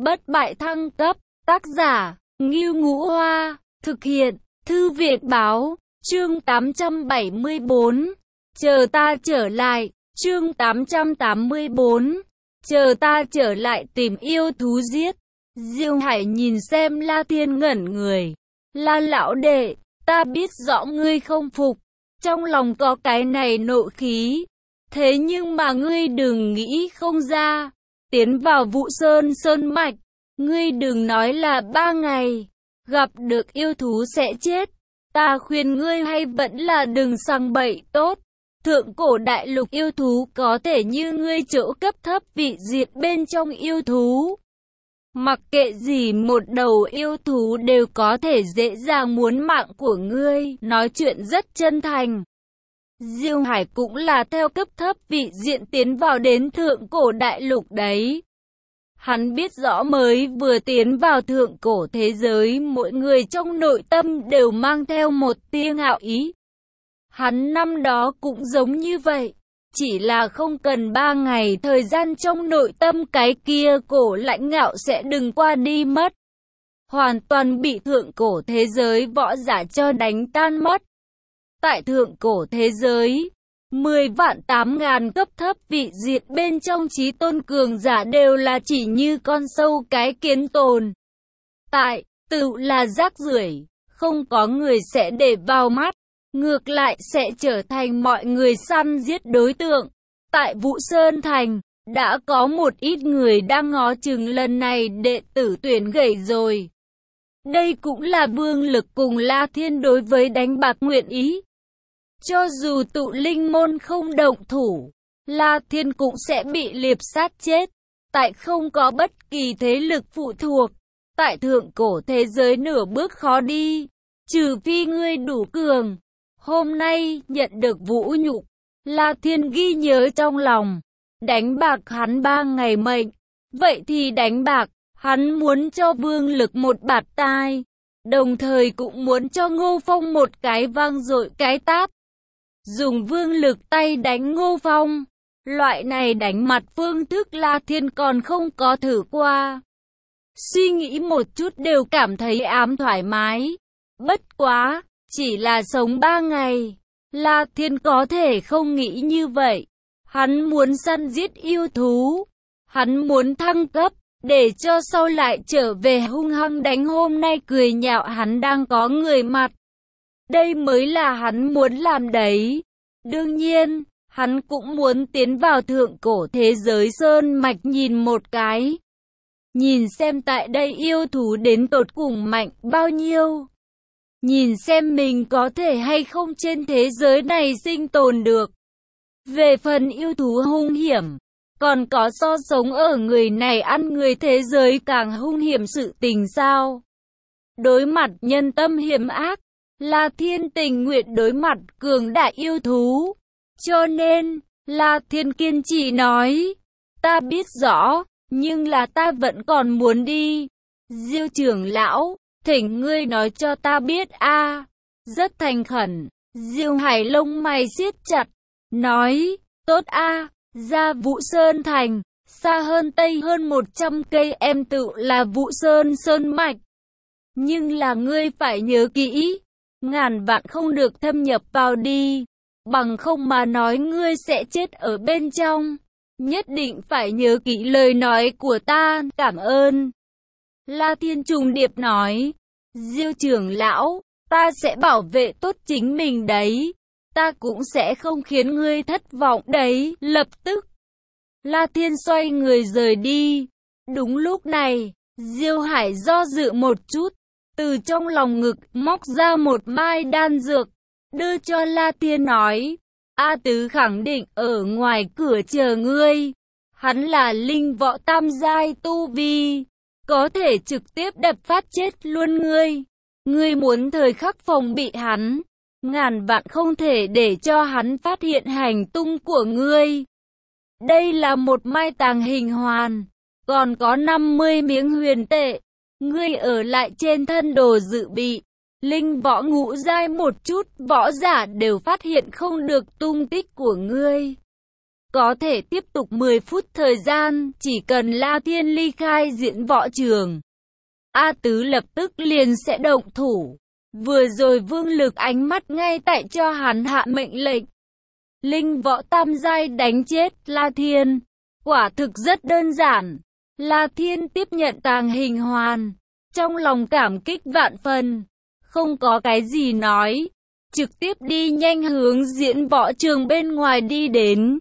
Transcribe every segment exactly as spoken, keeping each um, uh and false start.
bất bại thăng cấp, tác giả, Ngưu Ngũ Hoa, thực hiện, Thư viện báo, chương tám trăm bảy mươi bốn, chờ ta trở lại, chương tám trăm tám mươi bốn, chờ ta trở lại tìm yêu thú giết. Diêu Hải nhìn xem La Thiên ngẩn người, La lão đệ, ta biết rõ ngươi không phục, trong lòng có cái này nộ khí, thế nhưng mà ngươi đừng nghĩ không ra, tiến vào Vụ Sơn Sơn Mạch, ngươi đừng nói là ba ngày, gặp được yêu thú sẽ chết, ta khuyên ngươi hay vẫn là đừng sằng bậy tốt. Thượng cổ đại lục yêu thú có thể như ngươi chỗ cấp thấp vị diệt bên trong yêu thú. Mặc kệ gì một đầu yêu thú đều có thể dễ dàng muốn mạng của ngươi, nói chuyện rất chân thành. Diêu Hải cũng là theo cấp thấp vị diện tiến vào đến thượng cổ đại lục đấy. Hắn biết rõ mới vừa tiến vào thượng cổ thế giới, mỗi người trong nội tâm đều mang theo một tia ngạo ý. Hắn năm đó cũng giống như vậy, chỉ là không cần ba ngày thời gian trong nội tâm cái kia cổ lãnh ngạo sẽ đừng qua đi mất. Hoàn toàn bị thượng cổ thế giới võ giả cho đánh tan mất. Tại thượng cổ thế giới, mười vạn tám ngàn cấp thấp vị diệt bên trong chí tôn cường giả đều là chỉ như con sâu cái kiến tồn. Tại, tự là rác rưởi, không có người sẽ để vào mắt. Ngược lại sẽ trở thành mọi người săn giết đối tượng. Tại Vụ Sơn Thành, đã có một ít người đang ngó chừng lần này đệ tử tuyển gầy rồi. Đây cũng là Vương Lực cùng La Thiên đối với đánh bạc nguyện ý. Cho dù tụ linh môn không động thủ, La Thiên cũng sẽ bị liệp sát chết. Tại không có bất kỳ thế lực phụ thuộc. Tại thượng cổ thế giới nửa bước khó đi, trừ phi ngươi đủ cường. Hôm nay, nhận được vũ nhục, La Thiên ghi nhớ trong lòng, đánh bạc hắn ba ngày mệnh, vậy thì đánh bạc, hắn muốn cho Vương Lực một bạt tai, đồng thời cũng muốn cho Ngô Phong một cái vang dội cái tát. Dùng Vương Lực tay đánh Ngô Phong, loại này đánh mặt phương thức La Thiên còn không có thử qua. Suy nghĩ một chút đều cảm thấy ám thoải mái, bất quá. Chỉ là sống ba ngày, La Thiên có thể không nghĩ như vậy. Hắn muốn săn giết yêu thú, hắn muốn thăng cấp, để cho sau lại trở về hung hăng đánh hôm nay cười nhạo hắn đang có người mặt. Đây mới là hắn muốn làm đấy. Đương nhiên, hắn cũng muốn tiến vào thượng cổ thế giới sơn mạch nhìn một cái. Nhìn xem tại đây yêu thú đến tột cùng mạnh bao nhiêu. Nhìn xem mình có thể hay không trên thế giới này sinh tồn được. Về phần yêu thú hung hiểm, còn có so sống ở người này ăn người thế giới càng hung hiểm sự tình sao? Đối mặt nhân tâm hiểm ác, La Thiên tình nguyện đối mặt cường đại yêu thú. Cho nên, La Thiên kiên trì nói, ta biết rõ, nhưng là ta vẫn còn muốn đi. Diêu trưởng lão, thỉnh ngươi nói cho ta biết a. À. Rất thành khẩn, Diêu Hải lông mày siết chặt, nói, tốt a, à, ra Vụ Sơn Thành, xa hơn Tây hơn một trăm cây em tự là Vụ Sơn Sơn Mạch. Nhưng là ngươi phải nhớ kỹ, ngàn vạn không được thâm nhập vào đi, bằng không mà nói ngươi sẽ chết ở bên trong. Nhất định phải nhớ kỹ lời nói của ta, cảm ơn. La Thiên trùng điệp nói, Diêu trưởng lão, ta sẽ bảo vệ tốt chính mình đấy, ta cũng sẽ không khiến ngươi thất vọng đấy, lập tức. La Thiên xoay người rời đi, đúng lúc này, Diêu Hải do dự một chút, từ trong lòng ngực móc ra một mai đan dược, đưa cho La Thiên nói, A Tứ khẳng định ở ngoài cửa chờ ngươi, hắn là linh võ tam giai tu vi. Có thể trực tiếp đập phát chết luôn ngươi. Ngươi muốn thời khắc phòng bị hắn, ngàn vạn không thể để cho hắn phát hiện hành tung của ngươi. Đây là một mai tàng hình hoàn, còn có năm mươi miếng huyền tệ. Ngươi ở lại trên thân đồ dự bị. Linh võ ngũ giai một chút võ giả đều phát hiện không được tung tích của ngươi. có thể tiếp tục mười phút thời gian, chỉ cần La Thiên ly khai diễn võ trường. A Tứ lập tức liền sẽ động thủ. Vừa rồi Vương Lực ánh mắt ngay tại cho hắn hạ mệnh lệnh. Linh võ tam giai đánh chết La Thiên. Quả thực rất đơn giản. La Thiên tiếp nhận tàng hình hoàn. Trong lòng cảm kích vạn phần. Không có cái gì nói. Trực tiếp đi nhanh hướng diễn võ trường bên ngoài đi đến.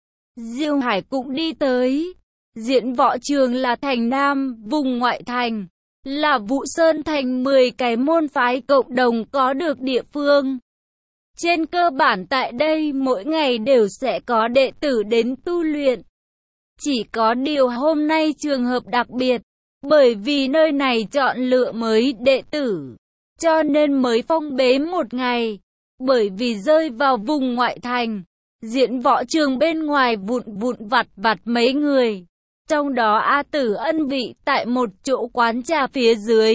Diêu Hải cũng đi tới. Diễn võ trường là thành Nam, vùng ngoại thành. Là Vũ Sơn thành mười cái môn phái cộng đồng có được địa phương. Trên cơ bản tại đây mỗi ngày đều sẽ có đệ tử đến tu luyện. Chỉ có điều hôm nay trường hợp đặc biệt, bởi vì nơi này chọn lựa mới đệ tử, cho nên mới phong bế một ngày. Bởi vì rơi vào vùng ngoại thành, diễn võ trường bên ngoài vụn vụn vặt vặt mấy người. Trong đó A Tử Ân vị tại một chỗ quán trà phía dưới.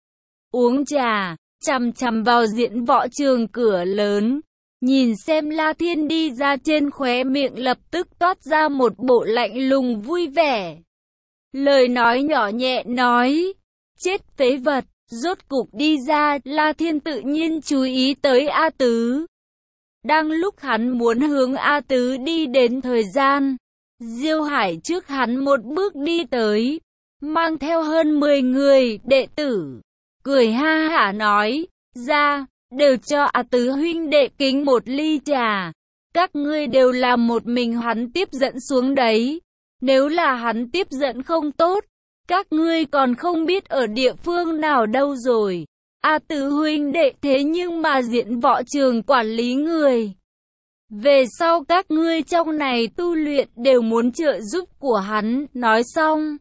Uống trà, chằm chằm vào diễn võ trường cửa lớn. Nhìn xem La Thiên đi ra, trên khóe miệng lập tức toát ra một bộ lạnh lùng vui vẻ. Lời nói nhỏ nhẹ nói, chết phế vật, rốt cục đi ra. La Thiên tự nhiên chú ý tới A Tứ. Đang lúc hắn muốn hướng A Tứ đi đến thời gian, Diêu Hải trước hắn một bước đi tới, mang theo hơn mười người đệ tử, cười ha hả nói, ra, đều cho A Tứ huynh đệ kính một ly trà. Các ngươi đều là một mình hắn tiếp dẫn xuống đấy. Nếu là hắn tiếp dẫn không tốt, các ngươi còn không biết ở địa phương nào đâu rồi. A Tứ huynh đệ thế nhưng mà diễn võ trường quản lý người. Về sau các ngươi trong này tu luyện đều muốn trợ giúp của hắn. Nói xong,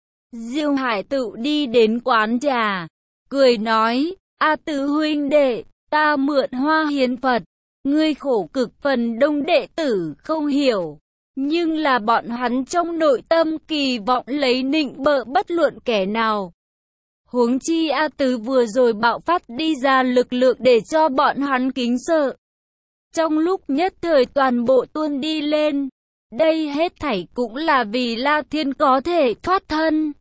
Diêu Hải tự đi đến quán trà, cười nói, A Tứ huynh đệ, ta mượn hoa hiến Phật, ngươi khổ cực phần đông đệ tử không hiểu. Nhưng là bọn hắn trong nội tâm kỳ vọng lấy nịnh bợ bất luận kẻ nào. Huống chi A Tứ vừa rồi bạo phát đi ra lực lượng để cho bọn hắn kính sợ. Trong lúc nhất thời toàn bộ tuôn đi lên. Đây hết thảy cũng là vì La Thiên có thể thoát thân.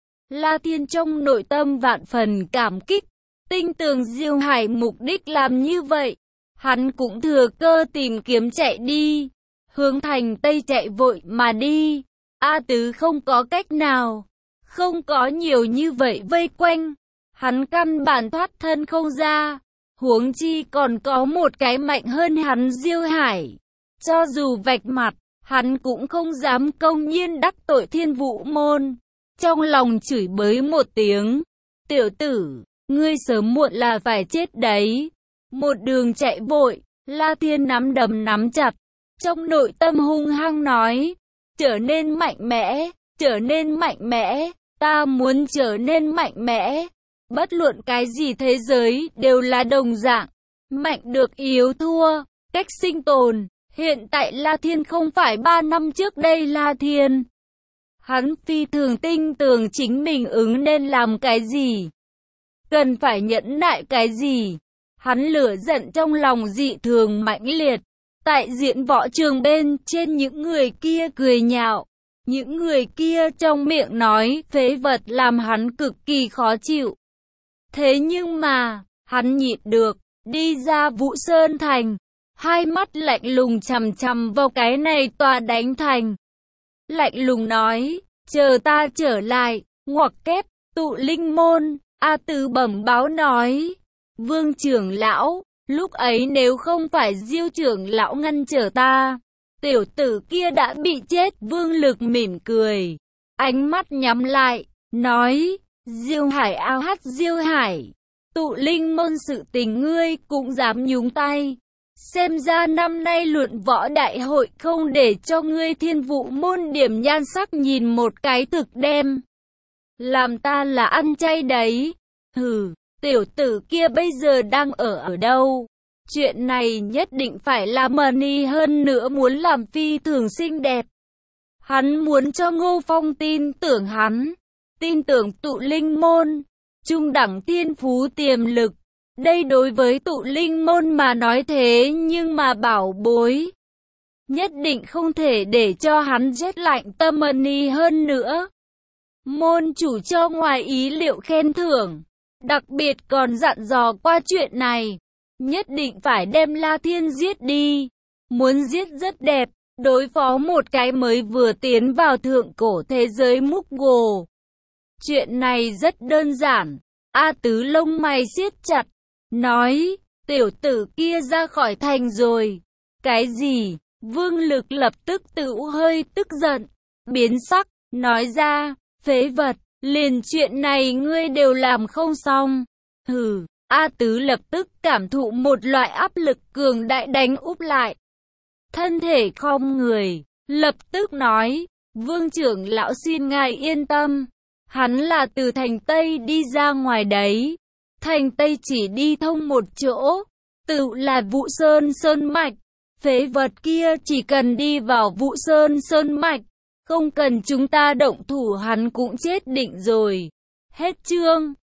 La Thiên trong nội tâm vạn phần cảm kích. Tin tưởng Diêu Hải mục đích làm như vậy. Hắn cũng thừa cơ tìm kiếm chạy đi. Hướng thành Tây chạy vội mà đi. A Tứ không có cách nào. Không có nhiều như vậy vây quanh. Hắn căn bản thoát thân không ra. Huống chi còn có một cái mạnh hơn hắn Diêu Hải. Cho dù vạch mặt, hắn cũng không dám công nhiên đắc tội Thiên Vũ môn. Trong lòng chửi bới một tiếng. Tiểu tử, ngươi sớm muộn là phải chết đấy. Một đường chạy vội, La Thiên nắm đấm nắm chặt. Trong nội tâm hung hăng nói, trở nên mạnh mẽ, trở nên mạnh mẽ, ta muốn trở nên mạnh mẽ. Bất luận cái gì thế giới đều là đồng dạng, mạnh được yếu thua, cách sinh tồn. Hiện tại La Thiên không phải ba năm trước đây La Thiên. Hắn phi thường tin tưởng chính mình ứng nên làm cái gì, cần phải nhẫn nại cái gì. Hắn lửa giận trong lòng dị thường mãnh liệt. Tại diễn võ trường bên trên những người kia cười nhạo. Những người kia trong miệng nói phế vật làm hắn cực kỳ khó chịu. Thế nhưng mà, hắn nhịn được, đi ra Vũ Sơn thành. Hai mắt lạnh lùng chằm chằm vào cái này tòa đánh thành. Lạnh lùng nói, chờ ta trở lại, ngoặc kép, tụ linh môn. A Tứ bẩm báo nói, Vương trưởng lão, lúc ấy nếu không phải Diêu trưởng lão ngăn trở ta, tiểu tử kia đã bị chết. Vương Lực mỉm cười, ánh mắt nhắm lại, nói, Diêu Hải ao hát Diêu Hải, tụ linh môn sự tình ngươi cũng dám nhúng tay. Xem ra năm nay luận võ đại hội không để cho ngươi Thiên Vũ môn điểm nhan sắc nhìn một cái thực đem. Làm ta là ăn chay đấy. Hừ, tiểu tử kia bây giờ đang ở ở đâu? Chuyện này nhất định phải làm money, hơn nữa muốn làm phi thường xinh đẹp. Hắn muốn cho Ngô Phong tin tưởng hắn, tin tưởng tụ linh môn, trung đẳng thiên phú tiềm lực. Đây đối với tụ linh môn mà nói thế nhưng mà bảo bối. nhất định không thể để cho hắn rét lạnh tâm ni hơn nữa. Môn chủ cho ngoài ý liệu khen thưởng, đặc biệt còn dặn dò qua chuyện này, nhất định phải đem La Thiên giết đi, muốn giết rất đẹp, đối phó một cái mới vừa tiến vào thượng cổ thế giới Muggle. Chuyện này rất đơn giản. A Tứ lông mày siết chặt, nói, tiểu tử kia ra khỏi thành rồi. Cái gì? Vương Lực lập tức tự hơi tức giận, biến sắc, nói ra, phế vật, liền chuyện này ngươi đều làm không xong. Hừ, A Tứ lập tức cảm thụ một loại áp lực cường đại đánh úp lại. Thân thể khom người, lập tức nói, Vương trưởng lão xin ngài yên tâm. Hắn là từ thành Tây đi ra ngoài đấy. Thành Tây chỉ đi thông một chỗ, tự là Vụ Sơn Sơn Mạch. Phế vật kia chỉ cần đi vào Vụ Sơn Sơn Mạch, không cần chúng ta động thủ hắn cũng chết định rồi. Hết chương.